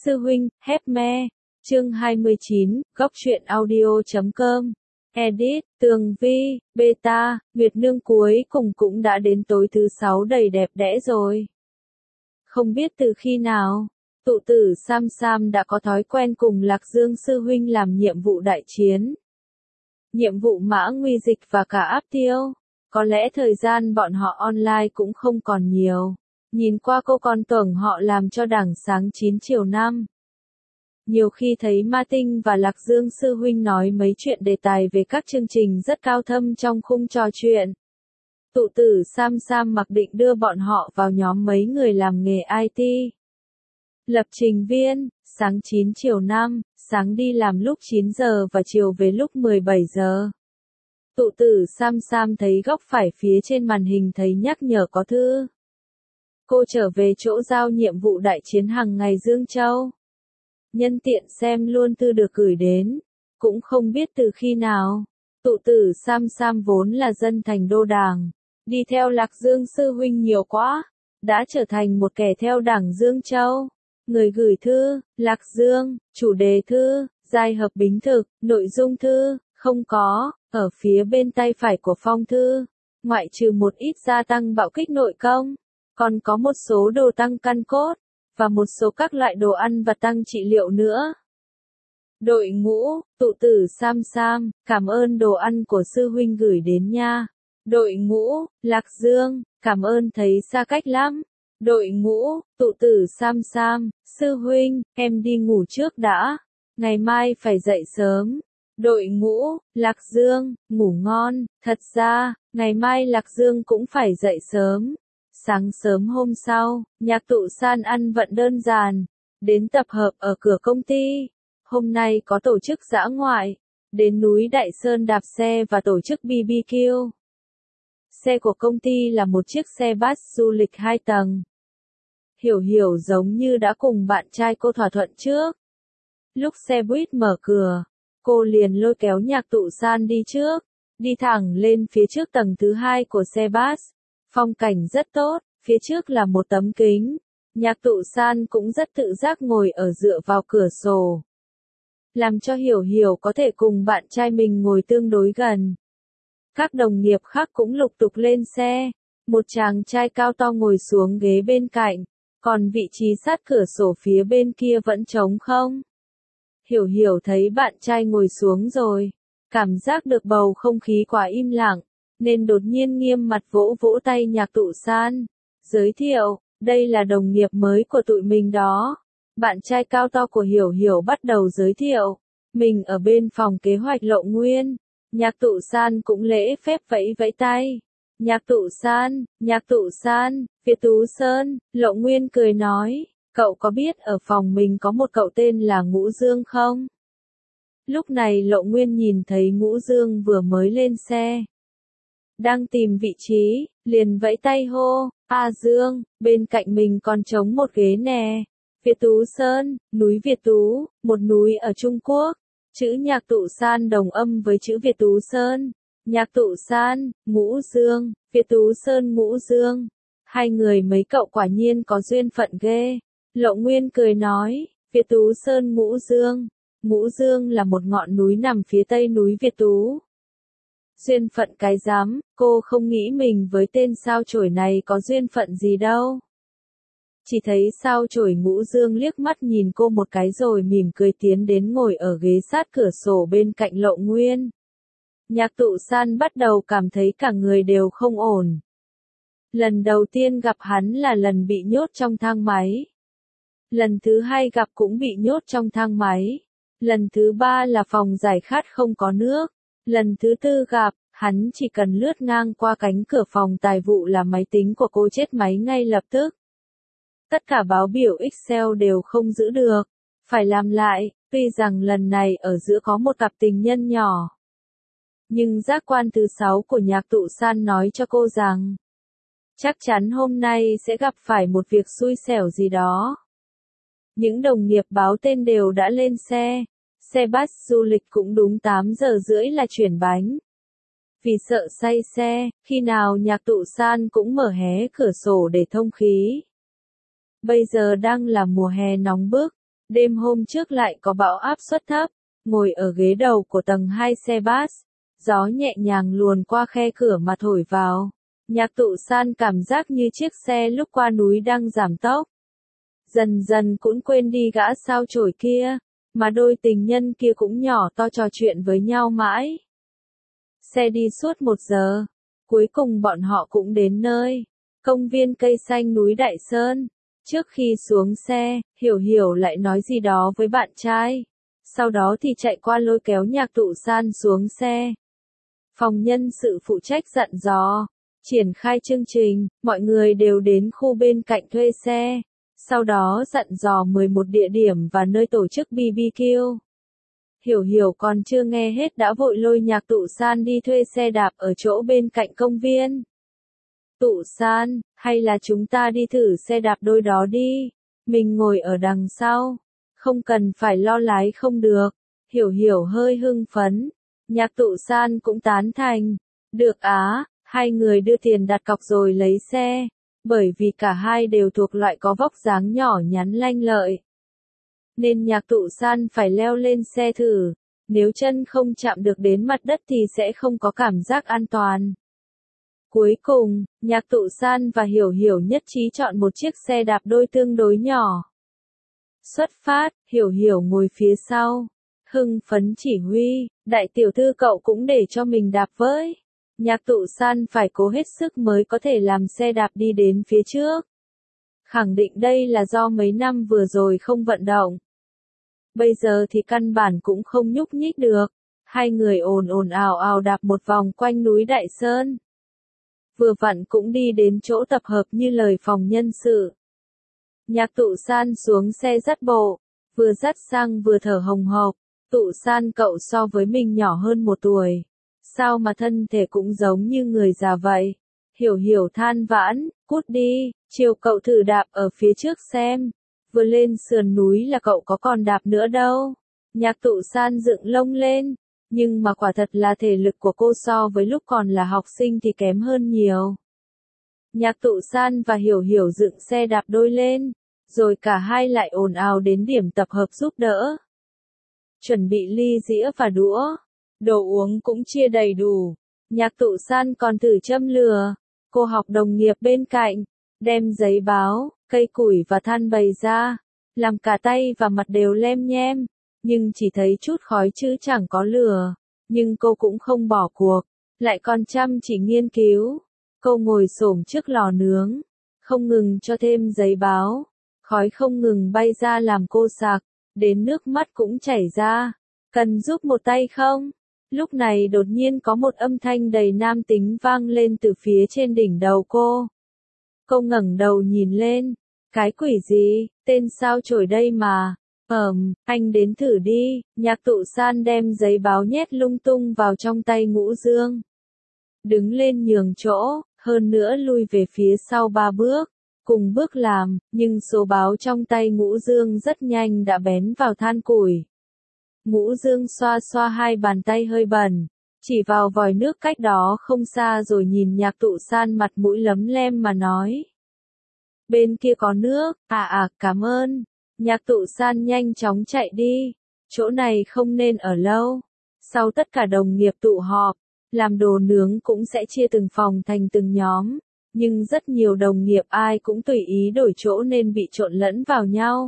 Sư huynh, hép me. Chương 29, góc truyện audio.com. Edit, Tường Vi, Beta, Nguyệt Nương cuối cùng cũng đã đến tối thứ 6 đầy đẹp đẽ rồi. Không biết từ khi nào, tụ tử Sam Sam đã có thói quen cùng Lạc Dương sư huynh làm nhiệm vụ đại chiến. Nhiệm vụ mã nguy dịch và cả áp tiêu. Có lẽ thời gian bọn họ online cũng không còn nhiều. Nhìn qua cô con tưởng họ làm cho đảng sáng 9 chiều 5. Nhiều khi thấy Ma Tinh và Lạc Dương sư huynh nói mấy chuyện đề tài về các chương trình rất cao thâm trong khung trò chuyện. Tụ tử Sam Sam mặc định đưa bọn họ vào nhóm mấy người làm nghề IT. Lập trình viên, sáng 9 chiều 5, sáng đi làm lúc 9 giờ và chiều về lúc 17 giờ. Tụ tử Sam Sam thấy góc phải phía trên màn hình thấy nhắc nhở có thư. Cô trở về chỗ giao nhiệm vụ đại chiến hàng ngày Dương Châu. Nhân tiện xem luôn thư được gửi đến. Cũng không biết từ khi nào. Tụ tử Sam Sam vốn là dân thành đô đảng. Đi theo Lạc Dương sư huynh nhiều quá. Đã trở thành một kẻ theo đảng Dương Châu. Người gửi thư, Lạc Dương, chủ đề thư, giai hợp bính thực, nội dung thư, không có, ở phía bên tay phải của phong thư. Ngoại trừ một ít gia tăng bạo kích nội công. Còn có một số đồ tăng căn cốt, và một số các loại đồ ăn và tăng trị liệu nữa. Đội ngũ, tụ tử Sam Sam, cảm ơn đồ ăn của sư huynh gửi đến nha. Đội ngũ, Lạc Dương, cảm ơn thấy xa cách lắm. Đội ngũ, tụ tử Sam Sam, sư huynh, em đi ngủ trước đã. Ngày mai phải dậy sớm. Đội ngũ, Lạc Dương, ngủ ngon, thật ra, ngày mai Lạc Dương cũng phải dậy sớm. Sáng sớm hôm sau, Nhạc Tụ San ăn vận đơn giản, đến tập hợp ở cửa công ty. Hôm nay có tổ chức dã ngoại, đến núi Đại Sơn đạp xe và tổ chức BBQ. Xe của công ty là một chiếc xe bus du lịch 2 tầng. Hiểu Hiểu giống như đã cùng bạn trai cô thỏa thuận trước. Lúc xe buýt mở cửa, cô liền lôi kéo Nhạc Tụ San đi trước, đi thẳng lên phía trước tầng thứ 2 của xe bus. Phong cảnh rất tốt, phía trước là một tấm kính. Nhạc Tụ San cũng rất tự giác ngồi ở dựa vào cửa sổ. Làm cho Hiểu Hiểu có thể cùng bạn trai mình ngồi tương đối gần. Các đồng nghiệp khác cũng lục tục lên xe. Một chàng trai cao to ngồi xuống ghế bên cạnh. Còn vị trí sát cửa sổ phía bên kia vẫn trống không. Hiểu Hiểu thấy bạn trai ngồi xuống rồi. Cảm giác được bầu không khí quá im lặng. Nên đột nhiên nghiêm mặt vỗ vỗ tay Nhạc Tụ San. Giới thiệu, đây là đồng nghiệp mới của tụi mình đó. Bạn trai cao to của Hiểu Hiểu bắt đầu giới thiệu. Mình ở bên phòng kế hoạch Lộ Nguyên. Nhạc Tụ San cũng lễ phép vẫy vẫy tay. Nhạc Tụ San, Việt Tú Sơn, Lộ Nguyên cười nói. Cậu có biết ở phòng mình có một cậu tên là Ngũ Dương không? Lúc này Lộ Nguyên nhìn thấy Ngũ Dương vừa mới lên xe. Đang tìm vị trí, liền vẫy tay hô, A Dương, bên cạnh mình còn trống một ghế nè. Việt Tú Sơn, núi Việt Tú, một núi ở Trung Quốc. Chữ Nhạc Tụ San đồng âm với chữ Việt Tú Sơn. Nhạc Tụ San, Ngũ Dương, Việt Tú Sơn Ngũ Dương. Hai người mấy cậu quả nhiên có duyên phận ghê. Lộ Nguyên cười nói, Việt Tú Sơn Ngũ Dương. Ngũ Dương là một ngọn núi nằm phía tây núi Việt Tú. Duyên phận cái rắm, cô không nghĩ mình với tên sao chổi này có duyên phận gì đâu. Chỉ thấy sao chổi Ngũ Dương liếc mắt nhìn cô một cái rồi mỉm cười tiến đến ngồi ở ghế sát cửa sổ bên cạnh Lộ Nguyên. Nhạc Tụ San bắt đầu cảm thấy cả người đều không ổn. Lần đầu tiên gặp hắn là lần bị nhốt trong thang máy. Lần thứ hai gặp cũng bị nhốt trong thang máy. Lần thứ ba là phòng giải khát không có nước. Lần thứ tư gặp, hắn chỉ cần lướt ngang qua cánh cửa phòng tài vụ là máy tính của cô chết máy ngay lập tức. Tất cả báo biểu Excel đều không giữ được. Phải làm lại, tuy rằng lần này ở giữa có một cặp tình nhân nhỏ. Nhưng giác quan thứ 6 của Nhạc Tụ San nói cho cô rằng, chắc chắn hôm nay sẽ gặp phải một việc xui xẻo gì đó. Những đồng nghiệp báo tên đều đã lên xe. Xe bus du lịch cũng đúng 8 giờ rưỡi là chuyển bánh. Vì sợ say xe, khi nào Nhạc Tụ San cũng mở hé cửa sổ để thông khí. Bây giờ đang là mùa hè nóng bức, Đêm hôm trước lại có bão áp suất thấp, ngồi ở ghế đầu của tầng 2 xe bus, gió nhẹ nhàng luồn qua khe cửa mà thổi vào. Nhạc Tụ San cảm giác như chiếc xe lúc qua núi đang giảm tốc. Dần dần cũng quên đi gã sao chổi kia, mà đôi tình nhân kia cũng nhỏ to trò chuyện với nhau mãi. Xe đi suốt 1 giờ, cuối cùng bọn họ cũng đến nơi, công viên cây xanh núi Đại Sơn. Trước khi xuống xe, Hiểu Hiểu lại nói gì đó với bạn trai, sau đó thì chạy qua lôi kéo Nhạc Tụ San xuống xe. Phòng nhân sự phụ trách dặn dò, triển khai chương trình, mọi người đều đến khu bên cạnh thuê xe, sau đó dặn dò 11 địa điểm và nơi tổ chức BBQ. Hiểu Hiểu còn chưa nghe hết đã vội lôi Nhạc Tụ San đi thuê xe đạp ở chỗ bên cạnh công viên. Tụ San, hay là chúng ta đi thử xe đạp đôi đó đi, mình ngồi ở đằng sau, không cần phải lo lái không được. Hiểu Hiểu hơi hưng phấn, Nhạc Tụ San cũng tán thành. Được á, hai người đưa tiền đặt cọc rồi lấy xe, bởi vì cả hai đều thuộc loại có vóc dáng nhỏ nhắn lanh lợi. Nên Nhạc Tụ San phải leo lên xe thử, nếu chân không chạm được đến mặt đất thì sẽ không có cảm giác an toàn. Cuối cùng, Nhạc Tụ San và Hiểu Hiểu nhất trí chọn một chiếc xe đạp đôi tương đối nhỏ. Xuất phát, Hiểu Hiểu ngồi phía sau, hưng phấn chỉ huy, đại tiểu thư cậu cũng để cho mình đạp với. Nhạc Tụ San phải cố hết sức mới có thể làm xe đạp đi đến phía trước. Khẳng định đây là do mấy năm vừa rồi không vận động. Bây giờ thì căn bản cũng không nhúc nhích được. Hai người ồn ồn ào ào đạp một vòng quanh núi Đại Sơn. Vừa vặn cũng đi đến chỗ tập hợp như lời phòng nhân sự. Nhạc Tụ San xuống xe dắt bộ, vừa dắt sang vừa thở hồng hộc. Tụ San cậu so với mình nhỏ hơn 1 tuổi. Sao mà thân thể cũng giống như người già vậy? Hiểu Hiểu than vãn, cút đi, chiều cậu thử đạp ở phía trước xem. Vừa lên sườn núi là cậu có còn đạp nữa đâu. Nhạc Tụ San dựng lông lên, nhưng mà quả thật là thể lực của cô so với lúc còn là học sinh thì kém hơn nhiều. Nhạc Tụ San và Hiểu Hiểu dựng xe đạp đôi lên, rồi cả hai lại ồn ào đến điểm tập hợp giúp đỡ. Chuẩn bị ly dĩa và đũa, đồ uống cũng chia đầy đủ. Nhạc Tụ San còn thử châm lửa. Cô học đồng nghiệp bên cạnh, đem giấy báo, cây củi và than bày ra, làm cả tay và mặt đều lem nhem, nhưng chỉ thấy chút khói chứ chẳng có lửa. Nhưng cô cũng không bỏ cuộc, lại còn chăm chỉ nghiên cứu. Cô ngồi xổm trước lò nướng, không ngừng cho thêm giấy báo, khói không ngừng bay ra làm cô sặc, đến nước mắt cũng chảy ra. Cần giúp một tay không? Lúc này đột nhiên có một âm thanh đầy nam tính vang lên từ phía trên đỉnh đầu cô. Cô ngẩng đầu nhìn lên. Cái quỷ gì, tên sao chổi đây mà. Anh đến thử đi. Nhạc Tụ San đem giấy báo nhét lung tung vào trong tay Ngũ Dương. Đứng lên nhường chỗ, hơn nữa lui về phía sau 3 bước. Cùng bước làm, nhưng số báo trong tay Ngũ Dương rất nhanh đã bén vào than củi. Ngũ Dương xoa xoa hai bàn tay hơi bẩn, chỉ vào vòi nước cách đó không xa rồi nhìn Nhạc Tụ San mặt mũi lấm lem mà nói. Bên kia có nước, cảm ơn. Nhạc Tụ San nhanh chóng chạy đi, chỗ này không nên ở lâu. Sau tất cả đồng nghiệp tụ họp, làm đồ nướng cũng sẽ chia từng phòng thành từng nhóm, nhưng rất nhiều đồng nghiệp ai cũng tùy ý đổi chỗ nên bị trộn lẫn vào nhau.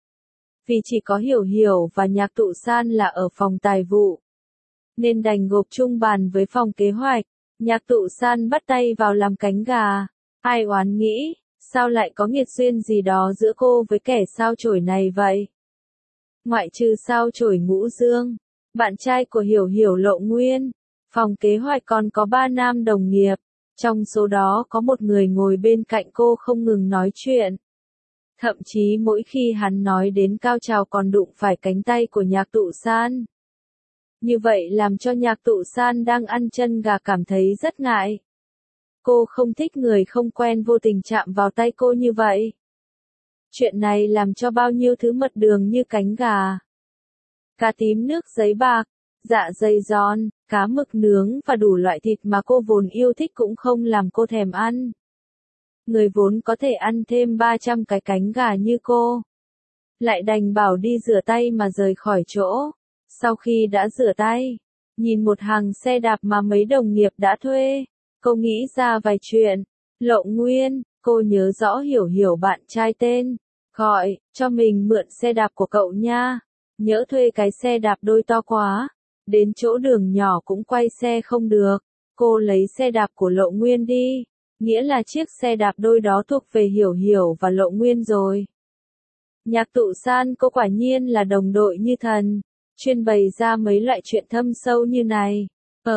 Vì chỉ có Hiểu Hiểu và Nhạc Tụ San là ở phòng tài vụ, nên đành gộp chung bàn với phòng kế hoạch. Nhạc Tụ San bắt tay vào làm cánh gà. Ai oán nghĩ, sao lại có nghiệt duyên gì đó giữa cô với kẻ sao chổi này vậy? Ngoại trừ sao chổi Ngũ Dương, bạn trai của Hiểu Hiểu Lộ Nguyên, phòng kế hoạch còn có 3 nam đồng nghiệp. Trong số đó có một người ngồi bên cạnh cô không ngừng nói chuyện. Thậm chí mỗi khi hắn nói đến cao trào còn đụng phải cánh tay của Nhạc Tụ San. Như vậy làm cho Nhạc Tụ San đang ăn chân gà cảm thấy rất ngại. Cô không thích người không quen vô tình chạm vào tay cô như vậy. Chuyện này làm cho bao nhiêu thứ mật đường như cánh gà, cá tím nước giấy bạc, dạ dày giòn, cá mực nướng và đủ loại thịt mà cô vốn yêu thích cũng không làm cô thèm ăn. Người vốn có thể ăn thêm 300 cái cánh gà như cô, lại đành bảo đi rửa tay mà rời khỏi chỗ. Sau khi đã rửa tay, nhìn một hàng xe đạp mà mấy đồng nghiệp đã thuê, cô nghĩ ra vài chuyện. Lộ Nguyên, cô nhớ rõ Hiểu Hiểu bạn trai tên, gọi, cho mình mượn xe đạp của cậu nha. Nhỡ thuê cái xe đạp đôi to quá, đến chỗ đường nhỏ cũng quay xe không được. Cô lấy xe đạp của Lộ Nguyên đi, nghĩa là chiếc xe đạp đôi đó thuộc về Hiểu Hiểu và Lộ Nguyên rồi. Nhạc Tụ San cô quả nhiên là đồng đội như thần, chuyên bày ra mấy loại chuyện thâm sâu như này.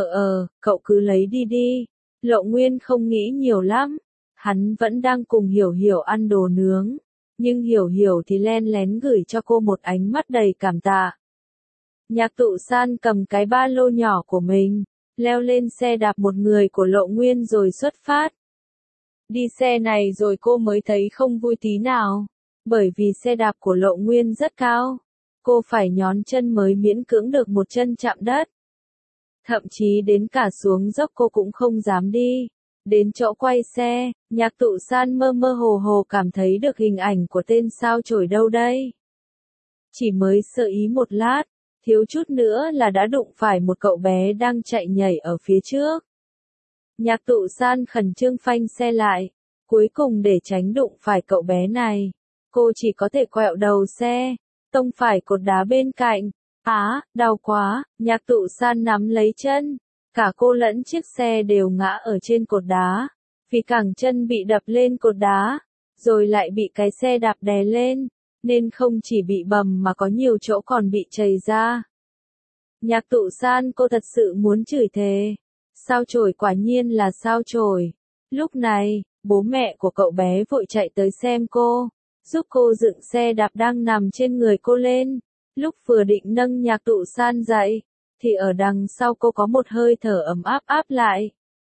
Cậu cứ lấy đi đi. Lộ Nguyên không nghĩ nhiều lắm, hắn vẫn đang cùng Hiểu Hiểu ăn đồ nướng, nhưng Hiểu Hiểu thì len lén gửi cho cô một ánh mắt đầy cảm tạ. Nhạc Tụ San cầm cái ba lô nhỏ của mình, leo lên xe đạp một người của Lộ Nguyên rồi xuất phát. Đi xe này rồi cô mới thấy không vui tí nào, bởi vì xe đạp của Lộ Nguyên rất cao, cô phải nhón chân mới miễn cưỡng được một chân chạm đất. Thậm chí đến cả xuống dốc cô cũng không dám đi. Đến chỗ quay xe, Nhạc Tụ San mơ mơ hồ hồ cảm thấy được hình ảnh của tên sao chổi đâu đây. Chỉ mới sơ ý một lát, thiếu chút nữa là đã đụng phải một cậu bé đang chạy nhảy ở phía trước. Nhạc Tụ San khẩn trương phanh xe lại, cuối cùng để tránh đụng phải cậu bé này, cô chỉ có thể quẹo đầu xe, tông phải cột đá bên cạnh. Đau quá, Nhạc Tụ San nắm lấy chân, cả cô lẫn chiếc xe đều ngã ở trên cột đá, vì cẳng chân bị đập lên cột đá, rồi lại bị cái xe đạp đè lên, nên không chỉ bị bầm mà có nhiều chỗ còn bị trầy ra. Nhạc Tụ San cô thật sự muốn chửi thề, sao chổi quả nhiên là sao chổi. Lúc này, bố mẹ của cậu bé vội chạy tới xem cô, giúp cô dựng xe đạp đang nằm trên người cô lên. Lúc vừa định nâng Nhạc Tụ San dậy, thì ở đằng sau cô có một hơi thở ấm áp áp lại.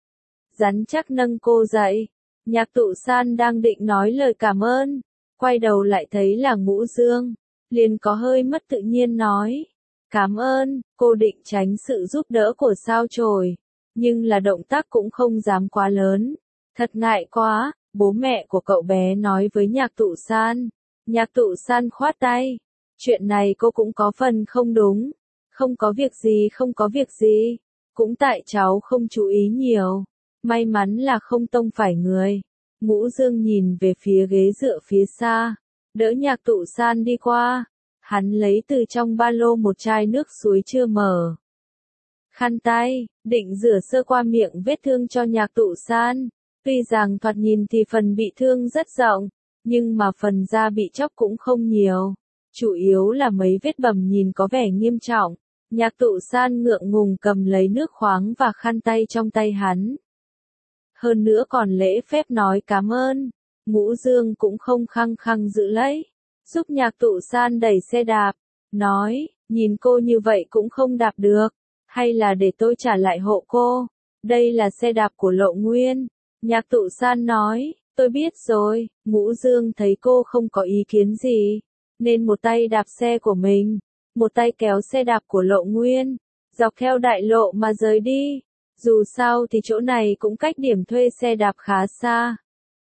Rắn chắc nâng cô dậy, Nhạc Tụ San đang định nói lời cảm ơn, quay đầu lại thấy là Ngũ Dương, liền có hơi mất tự nhiên nói. Cảm ơn, cô định tránh sự giúp đỡ của sao chổi, nhưng là động tác cũng không dám quá lớn. Thật ngại quá, bố mẹ của cậu bé nói với Nhạc Tụ San. Nhạc Tụ San khoát tay. Chuyện này cô cũng có phần không đúng. Không có việc gì. Cũng tại cháu không chú ý nhiều. May mắn là không tông phải người. Ngũ Dương nhìn về phía ghế dựa phía xa, đỡ Nhạc Tụ San đi qua. Hắn lấy từ trong ba lô một chai nước suối chưa mở. Khăn tay, định rửa sơ qua miệng vết thương cho Nhạc Tụ San. Tuy rằng thoạt nhìn thì phần bị thương rất rộng, nhưng mà phần da bị chóc cũng không nhiều. Chủ yếu là mấy vết bầm nhìn có vẻ nghiêm trọng. Nhạc Tụ San ngượng ngùng cầm lấy nước khoáng và khăn tay trong tay hắn. Hơn nữa còn lễ phép nói cảm ơn. Ngũ Dương cũng không khăng khăng giữ lấy, giúp Nhạc Tụ San đẩy xe đạp, nói, nhìn cô như vậy cũng không đạp được, hay là để tôi trả lại hộ cô, đây là xe đạp của Lộ Nguyên. Nhạc Tụ San nói, tôi biết rồi. Ngũ Dương thấy cô không có ý kiến gì, nên một tay đạp xe của mình, một tay kéo xe đạp của Lộ Nguyên, dọc theo đại lộ mà rời đi. Dù sao thì chỗ này cũng cách điểm thuê xe đạp khá xa.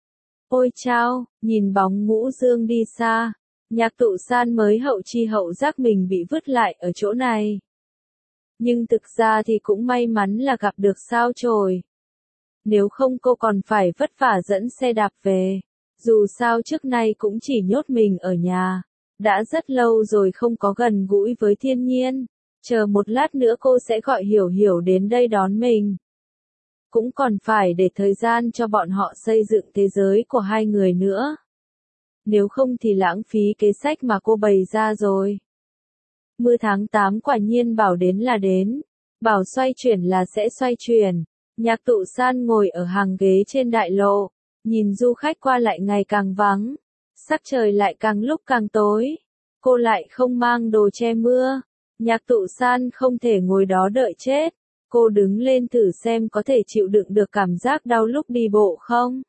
Ôi chao, nhìn bóng Ngũ Dương đi xa, Nhạc Tụ San mới hậu chi hậu giác mình bị vứt lại ở chỗ này. Nhưng thực ra thì cũng may mắn là gặp được sao chổi. Nếu không cô còn phải vất vả dẫn xe đạp về. Dù sao trước nay cũng chỉ nhốt mình ở nhà. Đã rất lâu rồi không có gần gũi với thiên nhiên. Chờ một lát nữa cô sẽ gọi Hiểu Hiểu đến đây đón mình. Cũng còn phải để thời gian cho bọn họ xây dựng thế giới của hai người nữa. Nếu không thì lãng phí kế sách mà cô bày ra rồi. Mưa tháng 8 quả nhiên bảo đến là đến. Bảo xoay chuyển là sẽ xoay chuyển. Nhạc Tụ San ngồi ở hàng ghế trên đại lộ, nhìn du khách qua lại ngày càng vắng. Sắc trời lại càng lúc càng tối. Cô lại không mang đồ che mưa. Nhạc Tụ San không thể ngồi đó đợi chết. Cô đứng lên thử xem có thể chịu đựng được cảm giác đau lúc đi bộ không.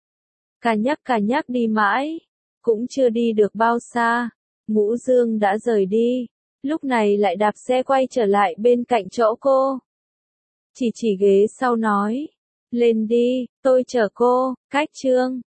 Cà nhắc đi mãi, cũng chưa đi được bao xa. Ngũ Dương đã rời đi, lúc này lại đạp xe quay trở lại bên cạnh chỗ cô. Chỉ ghế sau nói, lên đi, tôi chở cô. Cách chương